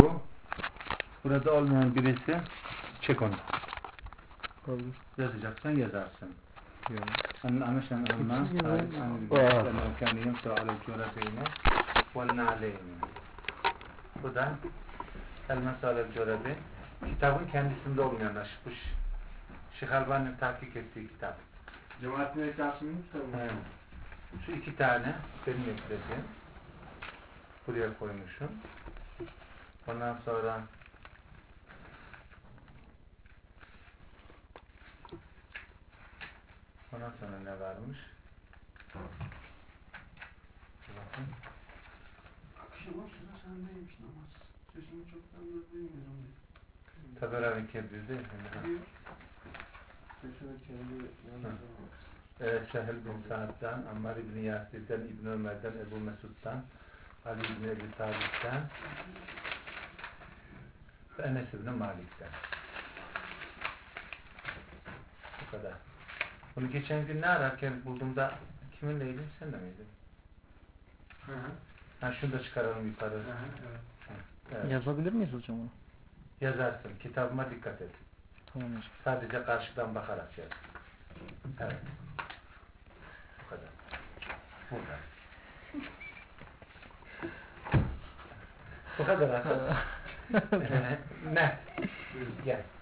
Bu. Burada olmayan birisi çek onu. Olur. Yazacaksan yazarsın. Yani. Anlaşan anlam. Kendiyim sual-ı cörebeyne ve na'leyne. Bu da el-mesal-ı cörebi. Kitabın kendisinde olmayan aşkış. Şeyh Albani'nin tahkik ettiği kitap. Cemaat-i Ekasım'ın kitabı. Evet. Şu iki tane benim eklediğim. Buraya koymuşum. Ondan sonra ne varmış? Bakın. Akşama sıra sendeymiş namaz. Sesini çoktan da duymuyorum diye. Taberani Kebir'de. Sesini kendi yanında. Sehl bin Sa'd'dan, Ammar ibn Yasir'den, İbn Ömer'den, Ebu Mesud'dan, Ali ibn Ebi Talib'den ve Enes ibn Malik'ten. Bu kadar. Bunu geçen gün ne ararken bulduğumda kiminleydin? Sen de miydin? Hı hı. Ha, şunu da çıkaralım yukarı. Hı hı, evet. Evet. Yazabilir miyiz hocam onu? Yazarsın. Kitabıma dikkat et. Tamam hocam. Sadece karşıdan bakarak yaz. Evet. Bu kadar. Burada. Bu kadar arkadaşlar. Ne? Gel.